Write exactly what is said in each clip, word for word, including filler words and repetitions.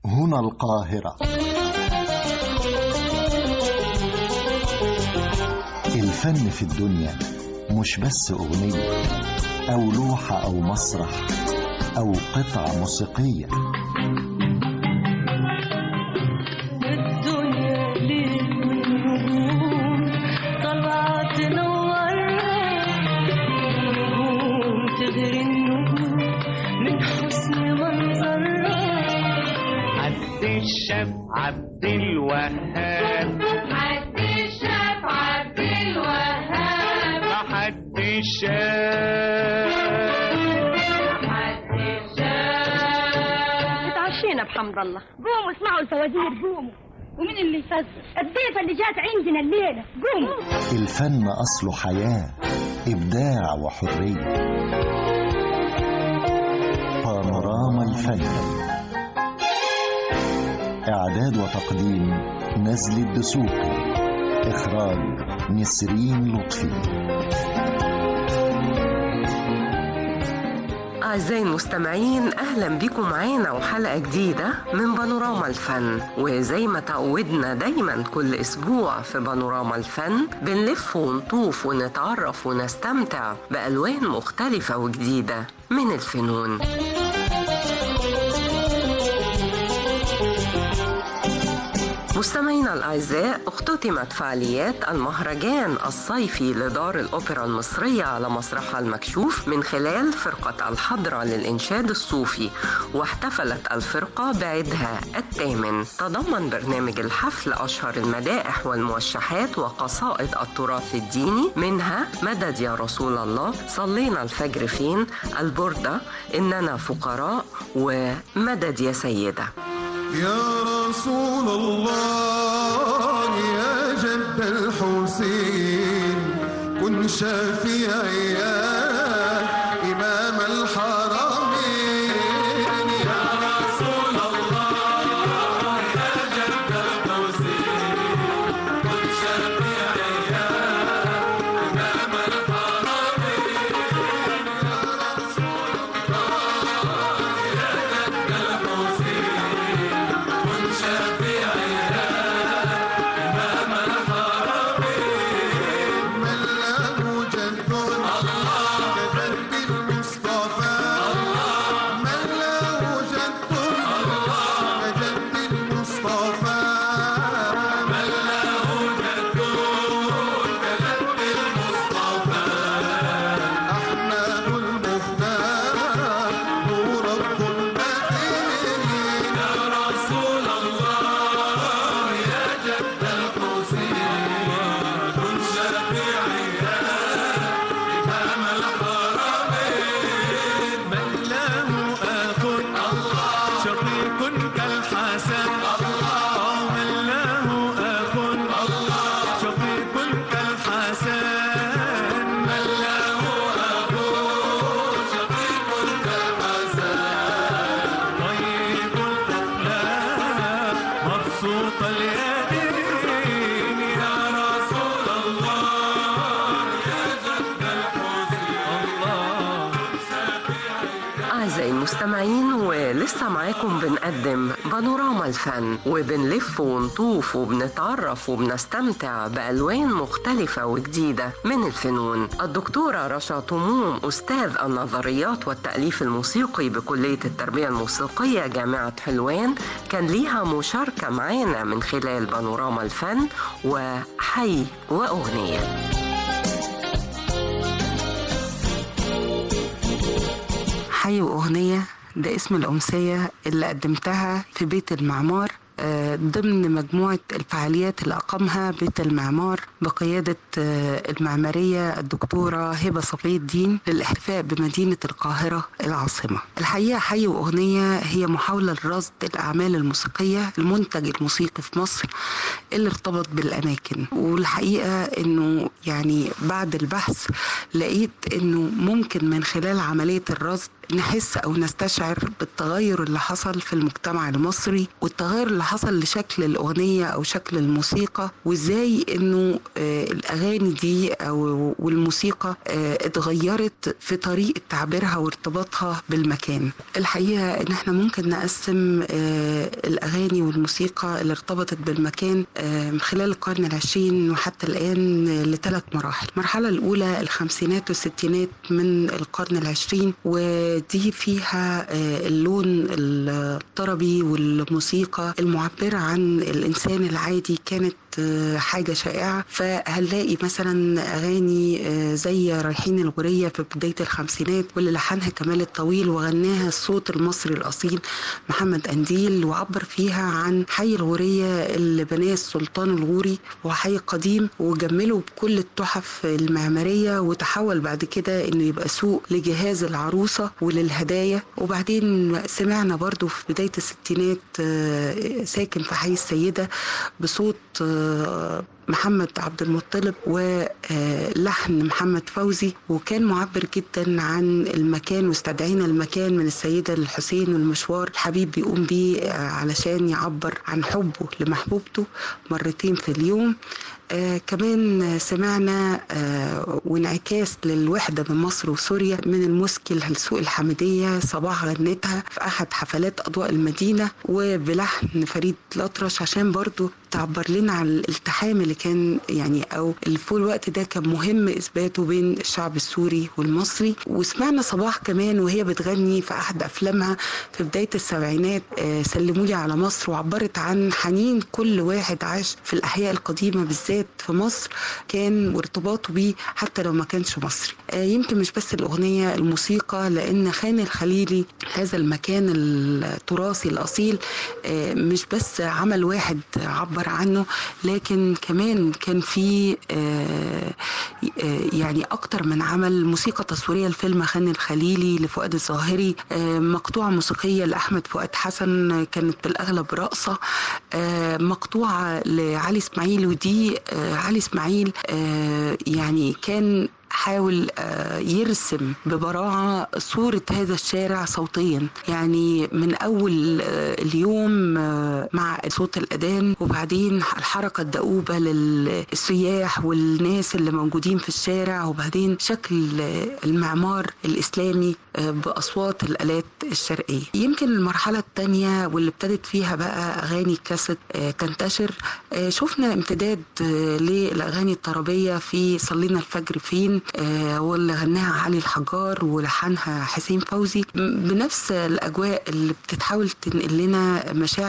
هنا القاهرة. الفن في الدنيا مش بس أغنية أو لوحة أو مسرح أو قطعة موسيقية. الدنيا ليل والنجوم طلعت تنورها، النجوم تغري النجوم من حسن منظرها. عبد الشاف عبد الوهاب، عبد الشاف عبد الوهاب، حد الشاف حد الشاف. اتعشينا بحمد الله. قوموا اسمعوا الفوازير، قوموا. ومين اللي يفزر؟ الضيفة اللي جات عندنا الليلة. قوموا. الفن أصله حياة، إبداع وحرية. بانوراما الفن، إعداد وتقديم نزل الدسوقي، إخراج نسرين لطفي. أعزائي المستمعين، أهلا بكم معانا وحلقة جديدة من بانوراما الفن. وزي ما تعودنا دايما كل أسبوع في بانوراما الفن بنلف ونطوف ونتعرف ونستمتع بألوان مختلفة وجديدة من الفنون. مستمعينا الأعزاء، اختتمت فعاليات المهرجان الصيفي لدار الأوبرا المصرية على مسرحها المكشوف من خلال فرقة الحضرة للإنشاد الصوفي، واحتفلت الفرقة بعيدها الثامن. تضمن برنامج الحفل أشهر المدائح والموشحات وقصائد التراث الديني، منها مدد يا رسول الله، صلينا الفجر فين، البردة، إننا فقراء، ومدد يا سيدة. يا رسول الله يا جد الحسين، كن شافعي يا إمام الحرمين. يا رسول الله يا جد الحسين، كن شافعي يا إمام الحرمين. يا رسول الله يا جد الحسين، شافعي يا إمام الحرمين. من له جد كجد المصطفى، من له جد كجد المصطفى، من له جد كجد المصطفى. أحمد المختار نور الظلمتين. يا رسول الله يا جد الحسين، كن شافعي يا إمام الحرمين. من له أخ شقيق كالحسن، من له أخ شقيق كالحسن، من له أخ شقيق كالحسن. طيب الأخلاق مبسوط اليدين. يا رسول الله يا جد الحسين، الله شافعي. أعزائي المستمعين، ولسه معاكم بنقدم بانوراما الفن، وبنلف ونطوف وبنتعرف وبنستمتع بألوان مختلفة وجديدة من الفنون. الدكتورة رشا طموم، أستاذ النظريات والتأليف الموسيقي بكلية التربية الموسيقية جامعة حلوان، كان ليها مشاركة معانا من خلال بانوراما الفن وحي وأغنية. حي وأغنية ده اسم الأمسية اللي قدمتها في بيت المعمار ضمن مجموعة الفعاليات اللي أقامها بيت المعمار بقيادة المعمارية الدكتورة هبة صفي الدين للاحتفاء بمدينة القاهرة العاصمة. الحقيقة حي وأغنية هي محاولة لرصد الأعمال الموسيقية، المنتج الموسيقي في مصر اللي ارتبط بالأماكن. والحقيقة أنه يعني بعد البحث لقيت أنه ممكن من خلال عملية الرصد نحس أو نستشعر بالتغير اللي حصل في المجتمع المصري والتغير اللي حصل لشكل الأغنية أو شكل الموسيقى، وإزاي إنه الأغاني دي أو والموسيقى اتغيرت في طريقة تعبيرها وارتباطها بالمكان. الحقيقة إن احنا ممكن نقسم الأغاني والموسيقى اللي ارتبطت بالمكان خلال القرن العشرين وحتى الآن لثلاث مراحل. المرحلة الأولى الخمسينات والستينات من القرن العشرين، ودي فيها اللون الطربي والموسيقى المعبرة عن الإنسان العادي كانت حاجة شائعة. فهنلاقي مثلا أغاني زي رايحين الغورية في بداية الخمسينات واللي لحنها كمال الطويل وغناها الصوت المصري الأصيل محمد أنديل، وعبر فيها عن حي الغورية اللي بناه السلطان الغوري وحي قديم، وجمله بكل التحف المعمارية، وتحول بعد كده إنه يبقى سوق لجهاز العروسة وللهدايا. وبعدين سمعنا برضو في بداية الستينات ساكن في حي السيدة بصوت محمد عبد المطلب ولحن محمد فوزي، وكان معبر جدا عن المكان، واستدعينا المكان من السيدة للحسين والمشوار الحبيب بيقوم بيه علشان يعبر عن حبه لمحبوبته مرتين في اليوم. آه كمان سمعنا آه وانعكاس للوحدة من مصر وسوريا من المسكي لسوق الحمدية، صباح غنتها في أحد حفلات أضواء المدينة وبلحن فريد الأطرش عشان برضو تعبر لنا عن الالتحام اللي كان يعني أو اللي في الوقت ده كان مهم إثباته بين الشعب السوري والمصري. وسمعنا صباح كمان وهي بتغني في أحد أفلامها في بداية السبعينات آه سلمولي على مصر، وعبرت عن حنين كل واحد عاش في الأحياء القديمة بالذات في مصر كان وارتباطه بيه حتى لو ما كانش مصري. آه يمكن مش بس الأغنية، الموسيقى، لأن خان الخليلي هذا المكان التراثي الأصيل آه مش بس عمل واحد عبر عنه، لكن كمان كان في آه آه يعني أكتر من عمل. موسيقى تصويرية لفيلم خان الخليلي لفؤاد الظاهري، آه مقطوعة موسيقية لأحمد فؤاد حسن كانت بالأغلب رقصة، آه مقطوعة لعلي إسماعيل، ودي آه علي إسماعيل آه يعني كان حاول يرسم ببراعة صورة هذا الشارع صوتيا، يعني من أول اليوم مع صوت الأذان وبعدين الحركة الدؤوبة للسياح والناس اللي موجودين في الشارع، وبعدين شكل المعمار الإسلامي بأصوات الآلات الشرقية. يمكن المرحلة الثانية واللي ابتدت فيها بقى أغاني كاسيت تنتشر، شفنا امتداد للأغاني الطربية في صلينا الفجر فين آه واللي غناها علي الحجار ولحنها حسين فوزي بنفس الأجواء اللي بتتحاول تنقل لنا مشاعر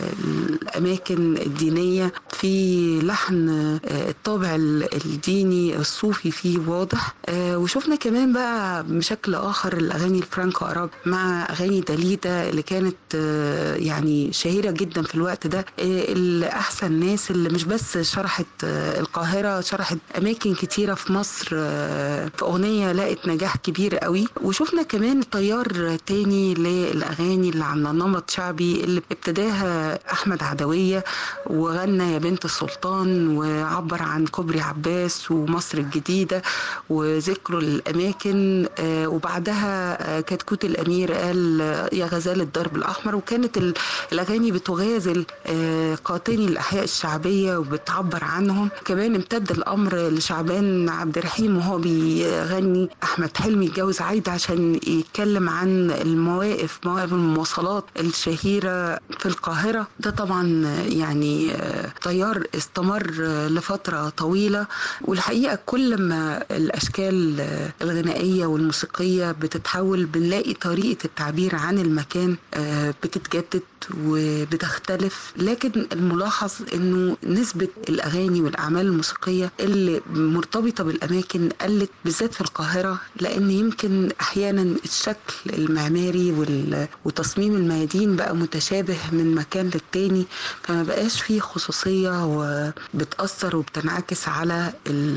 الأماكن الدينية في لحن آه الطابع الديني الصوفي فيه واضح. آه وشفنا كمان بقى بشكل آخر الأغاني الفرانكو أراب مع أغاني داليدا اللي كانت آه يعني شهيرة جدا في الوقت ده، آه الأحسن ناس اللي مش بس شرحت آه القاهرة، شرحت أماكن كتيرة في مصر في أغنية لقت نجاح كبير قوي. وشفنا كمان تيار تاني للأغاني اللي عن نمط شعبي اللي ابتداها أحمد عدوية وغنى يا بنت السلطان وعبر عن كوبري عباس ومصر الجديدة وذكره للأماكن، وبعدها كتكوت الأمير قال يا غزال الدرب الأحمر، وكانت الأغاني بتغازل قاطني الأحياء الشعبية وبتعبر عنهم. كمان امتد الأمر لشعبان عبد الرحيم وهو بيغني أحمد حلمي اتجوز عايدة عشان يتكلم عن المواقف مواقف المواصلات الشهيرة في القاهرة. ده طبعا يعني تيار استمر لفترة طويلة، والحقيقة كل ما الأشكال الغنائية والموسيقية بتتحول بنلاقي طريقة التعبير عن المكان بتتجدد وبتختلف. لكن الملاحظ انه نسبة الأغاني والأعمال الموسيقية اللي مرتبطة بالأماكن قلت بالذات في القاهرة، لأن يمكن أحيانا الشكل المعماري وتصميم الميادين بقى متشابه من مكان للتاني، فما بقاش فيه خصوصية وبتأثر وبتنعكس على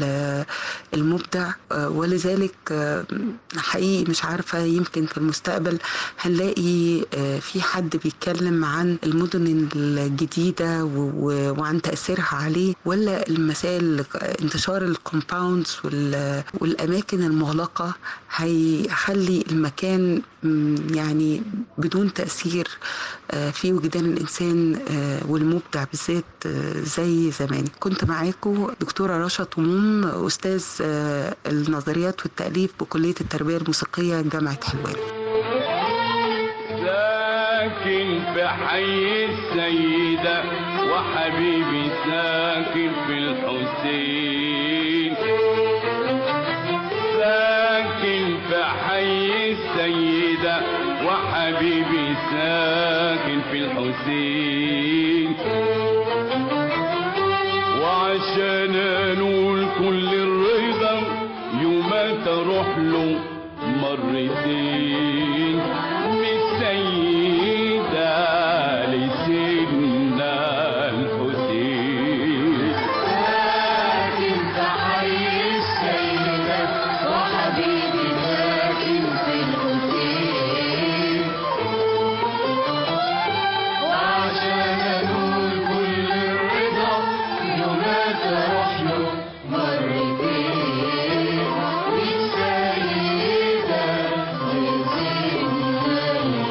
المبدع. ولذلك حقيقي مش عارفة، يمكن في المستقبل هنلاقي في حد بيتكلم بيتكلم عن المدن الجديدة وعن تأثيرها عليه، ولا المسائل انتشار الكومباوندز والأماكن المغلقة هيخلي المكان يعني بدون تأثير في وجدان الإنسان والمبدع بالذات زي زمان. كنت معاكم دكتورة رشا طموم، أستاذ النظريات والتأليف بكلية التربية الموسيقية جامعة حلوان. ساكن في حي السيدة وحبيبي ساكن في الحسين، ساكن في حي السيدة وحبيبي ساكن في الحسين، وعشان انول كل الرضا يوم تروح له مرتين من السيدة لسيدنا الحسين. ساكن في حي السيدة وحبيبي ساكن في الحسين، وعشان انول كل الرضا يوم تروح له مرتين من السيدة لسيدنا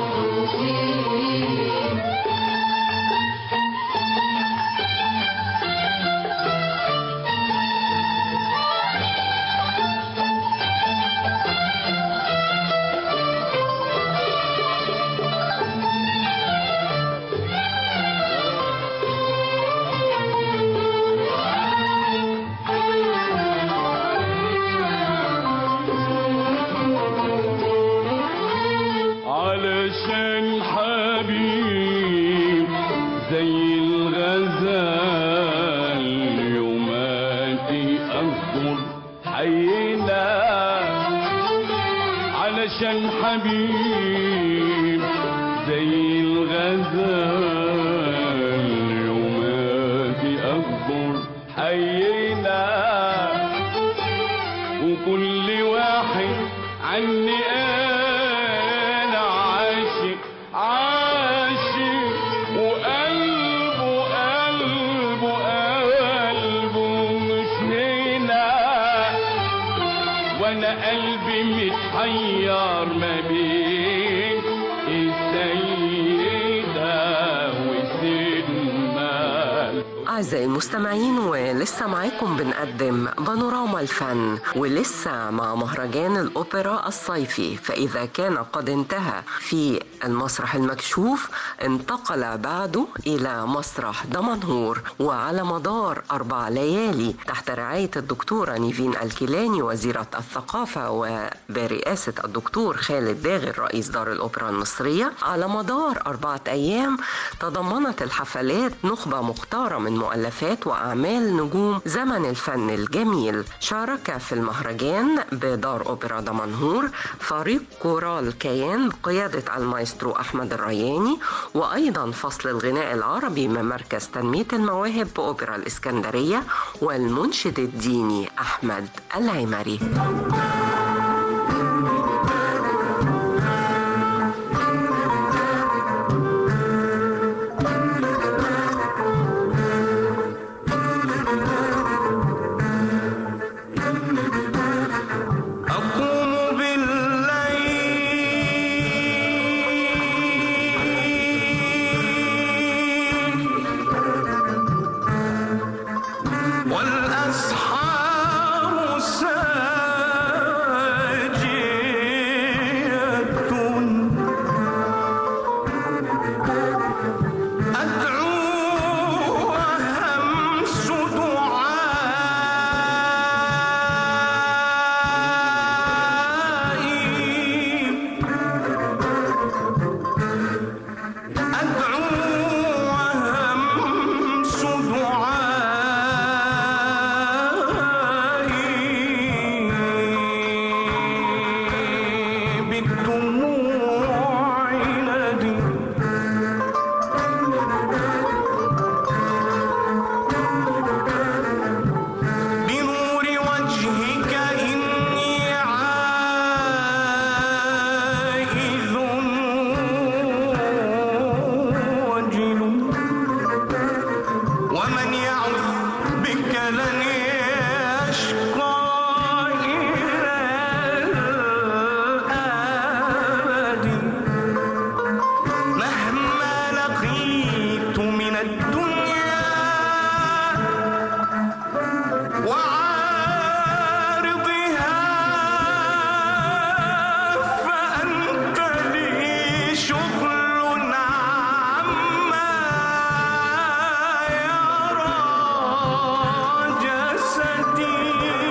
الحسين. علشان حبيب زي الغزال يوماتي أصبر حينا، علشان حبيب زي الغزال يوماتي أصبر حينا، وكل واحد عني أنا عاشق عاشق، وقلبه قلبه قلبه مش هنا، وانا قلبي متحير ما بين السيدة وسيدنا. أعزائي المستمعين، ولسه معاكم بنقدم بانوراما الفن، ولسه مع مهرجان الأوبرا الصيفي. فإذا كان قد انتهى في المسرح المكشوف، انتقل بعده إلى مسرح دمنهور، وعلى مدار أربع ليالي تحت رعاية الدكتورة نيفين الكيلاني وزيرة الثقافة وبرئاسة الدكتور خالد داغر رئيس دار الأوبرا المصرية، على مدار أربعة أيام تضمنت الحفلات نخبة مختارة من مؤلفات وأعمال نجوم زمن الفن الجميل. شارك في المهرجان بدار أوبرا دمنهور فريق كورال كيان بقيادة المايسترو أحمد الرياني، وأيضا فصل الغناء العربي من مركز تنمية المواهب بأوبرا الإسكندرية، والمنشد الديني أحمد العمري. والأسحار ساجدة ومن يعد بك لن يشقى إلى الأبد مهما لقيت من الدنيا وعارضها فأنت لي شغل عما يرى جسدي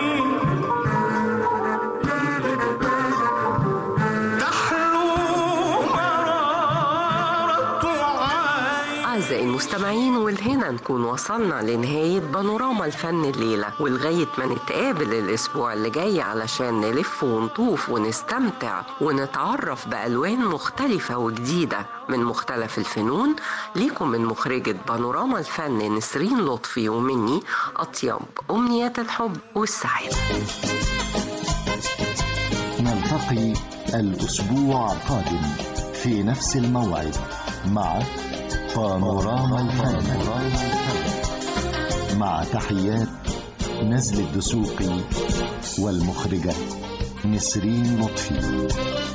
تحلو مرارة عين. أعزائي المستمعين، والهنا نكون وصلنا لنهاية بانوراما الفن الليلة، ولغاية ما نتقابل الأسبوع اللي جاي علشان نلف ونطوف ونستمتع ونتعرف بألوان مختلفة وجديدة من مختلف الفنون. ليكم من مخرجة بانوراما الفن نسرين لطفي ومني أطيب أمنيات الحب والسعادة. نلتقي الأسبوع القادم في نفس الموعد مع بانوراما الفن، مع تحيات نزل الدسوقي والمخرجة نسرين لطفي.